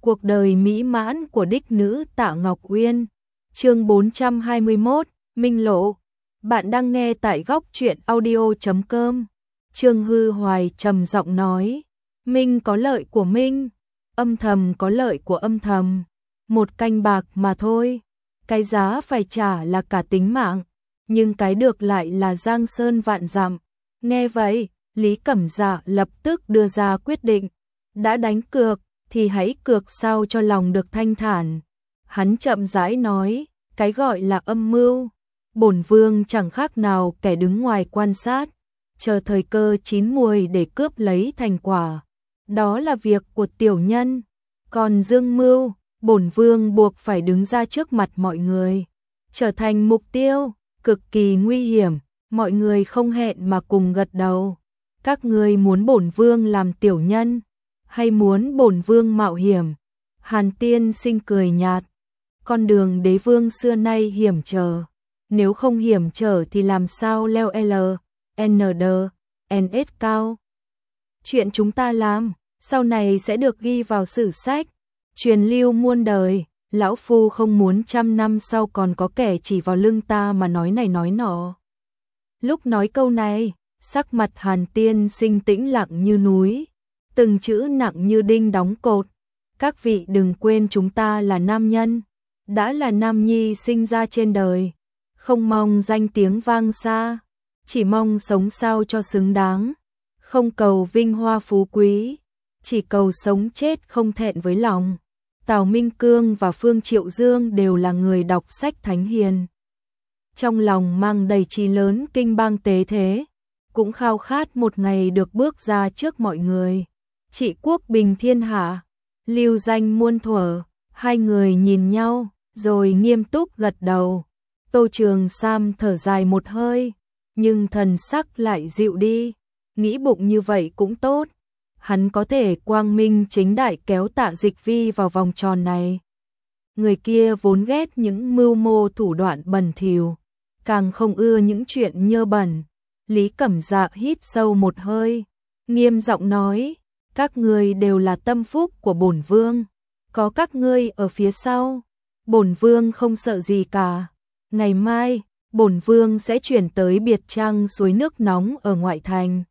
Cuộc đời mỹ mãn của đích nữ Tạ Ngọc Uyên. Chương 421, Minh Lộ. Bạn đang nghe tại góc truyện audio.com. Trương Hư Hoài trầm giọng nói, Minh có lợi của Minh, âm thầm có lợi của âm thầm, một canh bạc mà thôi, cái giá phải trả là cả tính mạng, nhưng cái được lại là giang sơn vạn dặm. Nghe vậy, Lý Cẩm Dạ lập tức đưa ra quyết định, đã đánh cược thì hãy cược sao cho lòng được thanh thản. Hắn chậm rãi nói, cái gọi là âm mưu, bổn vương chẳng khác nào kẻ đứng ngoài quan sát, chờ thời cơ chín muồi để cướp lấy thành quả. Đó là việc của tiểu nhân, còn dương mưu, bổn vương buộc phải đứng ra trước mặt mọi người, trở thành mục tiêu, cực kỳ nguy hiểm, mọi người không hẹn mà cùng gật đầu. Các ngươi muốn bổn vương làm tiểu nhân, hay muốn bổn vương mạo hiểm? Hàn Tiên Sinh cười nhạt, con đường đế vương xưa nay hiểm trở, nếu không hiểm trở thì làm sao leo NS cao. Chuyện chúng ta làm, sau này sẽ được ghi vào sử sách, truyền lưu muôn đời, lão phu không muốn trăm năm sau còn có kẻ chỉ vào lưng ta mà nói này nói nọ. Lúc nói câu này, sắc mặt Hàn Tiên Sinh tĩnh lặng như núi, từng chữ nặng như đinh đóng cột. Các vị đừng quên chúng ta là nam nhân, đã là nam nhi sinh ra trên đời, không mong danh tiếng vang xa, chỉ mong sống sao cho xứng đáng, không cầu vinh hoa phú quý, chỉ cầu sống chết không thẹn với lòng. Tào Minh Cương và Phương Triệu Dương đều là người đọc sách thánh hiền, trong lòng mang đầy chí lớn kinh bang tế thế, cũng khao khát một ngày được bước ra trước mọi người, trị quốc bình thiên hạ, lưu danh muôn thuở. Hai người nhìn nhau, rồi nghiêm túc gật đầu. Tô Trường Sam thở dài một hơi, nhưng thần sắc lại dịu đi, nghĩ bụng như vậy cũng tốt, hắn có thể quang minh chính đại kéo Tạ Dịch Vi vào vòng tròn này. Người kia vốn ghét những mưu mô thủ đoạn bẩn thỉu, càng không ưa những chuyện nhơ bẩn. Lý Cẩm Dạ hít sâu một hơi, nghiêm giọng nói, các ngươi đều là tâm phúc của bổn vương, có các ngươi ở phía sau, bổn vương không sợ gì cả. Ngày mai, bổn vương sẽ chuyển tới biệt trang suối nước nóng ở ngoại thành.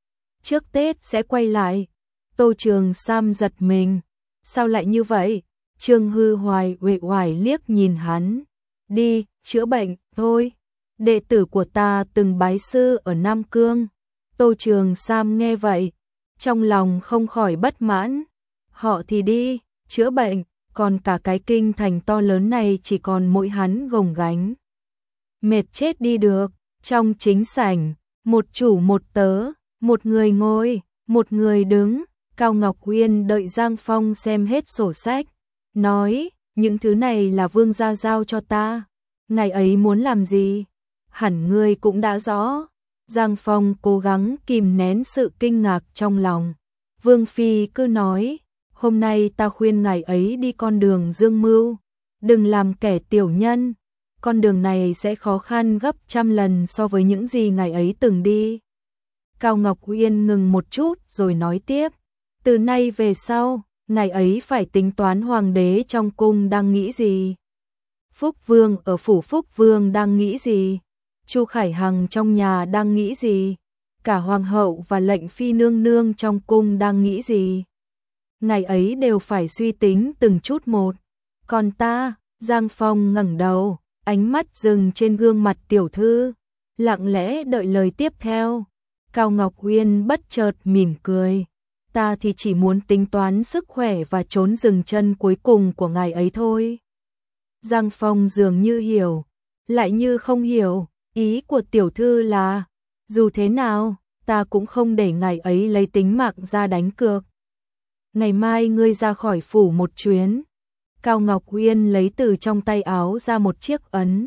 Trước Tết sẽ quay lại. Tô Trường Sam giật mình, sao lại như vậy? Trương Hư Hoài uể oải liếc nhìn hắn, đi, chữa bệnh thôi. Đệ tử của ta từng bái sư ở Nam Cương. Tô Trường Sam nghe vậy, trong lòng không khỏi bất mãn. Họ thì đi, chữa bệnh, còn cả cái kinh thành to lớn này chỉ còn mỗi hắn gồng gánh. Mệt chết đi được. Trong chính sảnh, một chủ một tớ, một người ngồi, một người đứng. Cao Ngọc Uyên đợi Giang Phong xem hết sổ sách, nói, những thứ này là vương gia giao cho ta. Ngày ấy muốn làm gì? Hẳn ngươi cũng đã rõ. Giang Phong cố gắng kìm nén sự kinh ngạc trong lòng. Vương Phi cứ nói, hôm nay ta khuyên ngài ấy đi con đường dương mưu, đừng làm kẻ tiểu nhân, con đường này sẽ khó khăn gấp trăm lần so với những gì ngài ấy từng đi. Cao Ngọc Uyên ngừng một chút rồi nói tiếp, từ nay về sau, ngài ấy phải tính toán hoàng đế trong cung đang nghĩ gì, Phúc Vương ở phủ Phúc Vương đang nghĩ gì, Chu Khải Hằng trong nhà đang nghĩ gì, cả hoàng hậu và lệnh phi nương nương trong cung đang nghĩ gì. Ngày ấy đều phải suy tính từng chút một. Còn ta, Giang Phong ngẩng đầu, ánh mắt dừng trên gương mặt tiểu thư, lặng lẽ đợi lời tiếp theo. Cao Ngọc Uyên bất chợt mỉm cười, ta thì chỉ muốn tính toán sức khỏe và trốn dừng chân cuối cùng của ngài ấy thôi. Giang Phong dường như hiểu, lại như không hiểu. Ý của tiểu thư là, dù thế nào, ta cũng không để ngài ấy lấy tính mạng ra đánh cược. Ngày mai ngươi ra khỏi phủ một chuyến. Cao Ngọc Uyên lấy từ trong tay áo ra một chiếc ấn,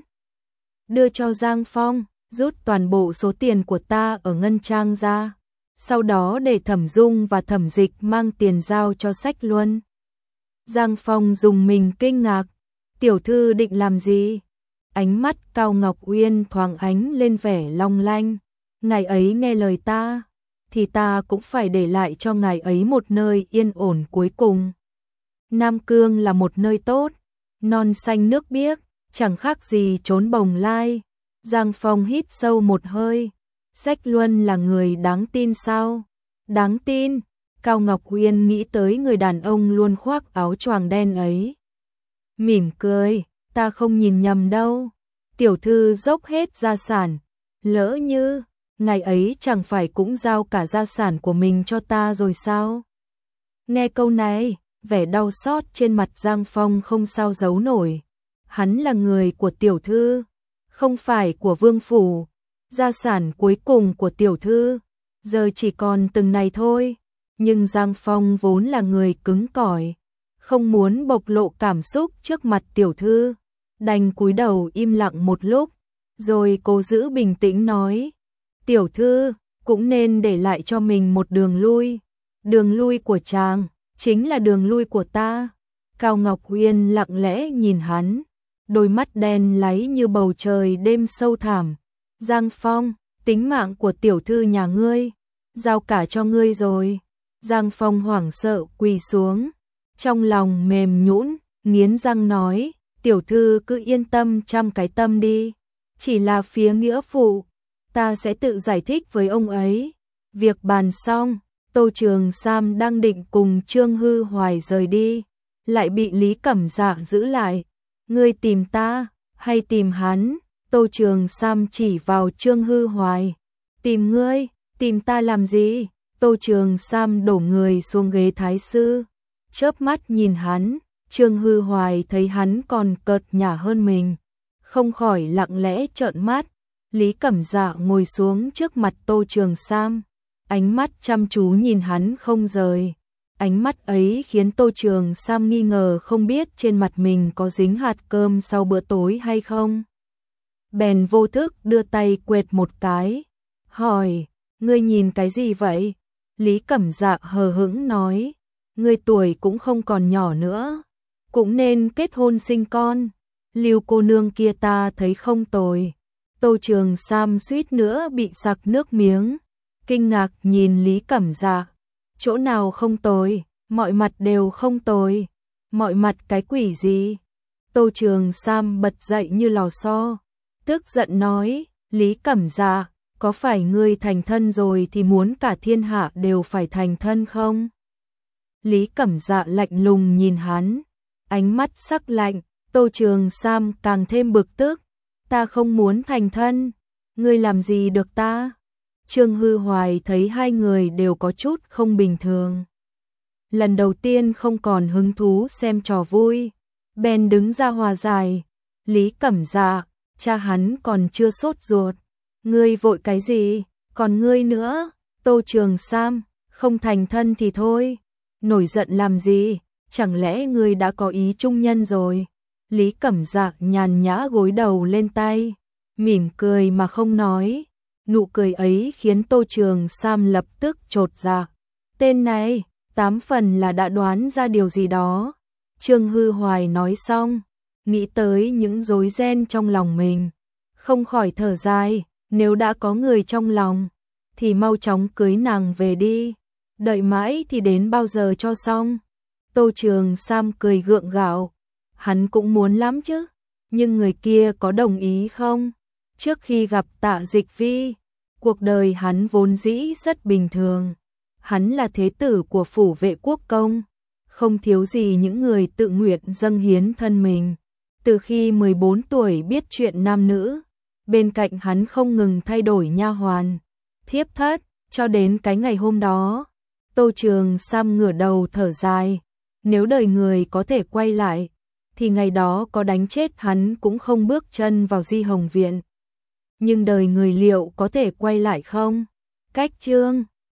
đưa cho Giang Phong, rút toàn bộ số tiền của ta ở ngân trang ra, sau đó để Thẩm Dung và Thẩm Dịch mang tiền giao cho Sách Luân. Giang Phong dùng mình kinh ngạc, tiểu thư định làm gì? Ánh mắt Cao Ngọc Uyên thoáng ánh lên vẻ long lanh, ngài ấy nghe lời ta, thì ta cũng phải để lại cho ngài ấy một nơi yên ổn cuối cùng. Nam Cương là một nơi tốt, non xanh nước biếc, chẳng khác gì chốn bồng lai. Giang Phong hít sâu một hơi, Sách Luân là người đáng tin sao? Đáng tin, Cao Ngọc Uyên nghĩ tới người đàn ông luôn khoác áo choàng đen ấy. Mỉm cười, ta không nhìn nhầm đâu. Tiểu thư dốc hết gia sản, lỡ như, ngày ấy chẳng phải cũng giao cả gia sản của mình cho ta rồi sao? Nghe câu này, vẻ đau xót trên mặt Giang Phong không sao giấu nổi. Hắn là người của tiểu thư, không phải của vương phủ. Gia sản cuối cùng của tiểu thư, giờ chỉ còn từng này thôi. Nhưng Giang Phong vốn là người cứng cỏi, không muốn bộc lộ cảm xúc trước mặt tiểu thư, đành cúi đầu im lặng một lúc, rồi cố giữ bình tĩnh nói, tiểu thư cũng nên để lại cho mình một đường lui của chàng, chính là đường lui của ta. Cao Ngọc Uyên lặng lẽ nhìn hắn, đôi mắt đen láy như bầu trời đêm sâu thẳm. Giang Phong, tính mạng của tiểu thư nhà ngươi, giao cả cho ngươi rồi. Giang Phong hoảng sợ quỳ xuống, trong lòng mềm nhũn, nghiến răng nói, tiểu thư cứ yên tâm trăm cái tâm đi, chỉ là phía nghĩa phụ, ta sẽ tự giải thích với ông ấy. Việc bàn xong, Tô Trường Sam đang định cùng Trương Hư Hoài rời đi, lại bị Lý Cẩm Dạ giữ lại. Ngươi tìm ta, hay tìm hắn? Tô Trường Sam chỉ vào Trương Hư Hoài. Tìm ngươi, tìm ta làm gì? Tô Trường Sam đổ người xuống ghế thái sư, chớp mắt nhìn hắn. Trương Hư Hoài thấy hắn còn cợt nhả hơn mình, không khỏi lặng lẽ trợn mắt. Lý Cẩm Dạ ngồi xuống trước mặt Tô Trường Sam, ánh mắt chăm chú nhìn hắn không rời. Ánh mắt ấy khiến Tô Trường Sam nghi ngờ không biết trên mặt mình có dính hạt cơm sau bữa tối hay không. Bèn vô thức đưa tay quệt một cái, hỏi, ngươi nhìn cái gì vậy? Lý Cẩm Dạ hờ hững nói, ngươi tuổi cũng không còn nhỏ nữa, cũng nên kết hôn sinh con. Lưu cô nương kia ta thấy không tồi. Tô Trường Sam suýt nữa bị sặc nước miếng, kinh ngạc nhìn Lý Cẩm Dạ. Chỗ nào không tồi, mọi mặt đều không tồi. Mọi mặt cái quỷ gì? Tô Trường Sam bật dậy như lò xo, tức giận nói, Lý Cẩm Dạ, có phải ngươi thành thân rồi thì muốn cả thiên hạ đều phải thành thân không? Lý Cẩm Dạ lạnh lùng nhìn hắn, ánh mắt sắc lạnh. Tô Trường Sam càng thêm bực tức, ta không muốn thành thân, ngươi làm gì được ta? Trương Hư Hoài thấy hai người đều có chút không bình thường, lần đầu tiên không còn hứng thú xem trò vui, bèn đứng ra hòa giải. Lý Cẩm Dạ, cha hắn còn chưa sốt ruột, ngươi vội cái gì? Còn ngươi nữa? Tô Trường Sam, không thành thân thì thôi, nổi giận làm gì? Chẳng lẽ ngươi đã có ý trung nhân rồi? Lý Cẩm Dạ nhàn nhã gối đầu lên tay, mỉm cười mà không nói. Nụ cười ấy khiến Tô Trường Sam lập tức chột dạ. Tên này, 8 phần là đã đoán ra điều gì đó. Trương Hư Hoài nói xong, nghĩ tới những rối ren trong lòng mình, không khỏi thở dài, nếu đã có người trong lòng, thì mau chóng cưới nàng về đi, đợi mãi thì đến bao giờ cho xong. Tô Trường Sam cười gượng gạo, hắn cũng muốn lắm chứ, nhưng người kia có đồng ý không? Trước khi gặp Tạ Dịch Vi, cuộc đời hắn vốn dĩ rất bình thường. Hắn là thế tử của phủ vệ quốc công, không thiếu gì những người tự nguyện dâng hiến thân mình. Từ khi 14 tuổi biết chuyện nam nữ, bên cạnh hắn không ngừng thay đổi nha hoàn, thiếp thất, cho đến cái ngày hôm đó. Tô Trường Sam ngửa đầu thở dài, nếu đời người có thể quay lại, thì ngày đó có đánh chết hắn cũng không bước chân vào Di Hồng Viện. Nhưng đời người liệu có thể quay lại không? Cách chương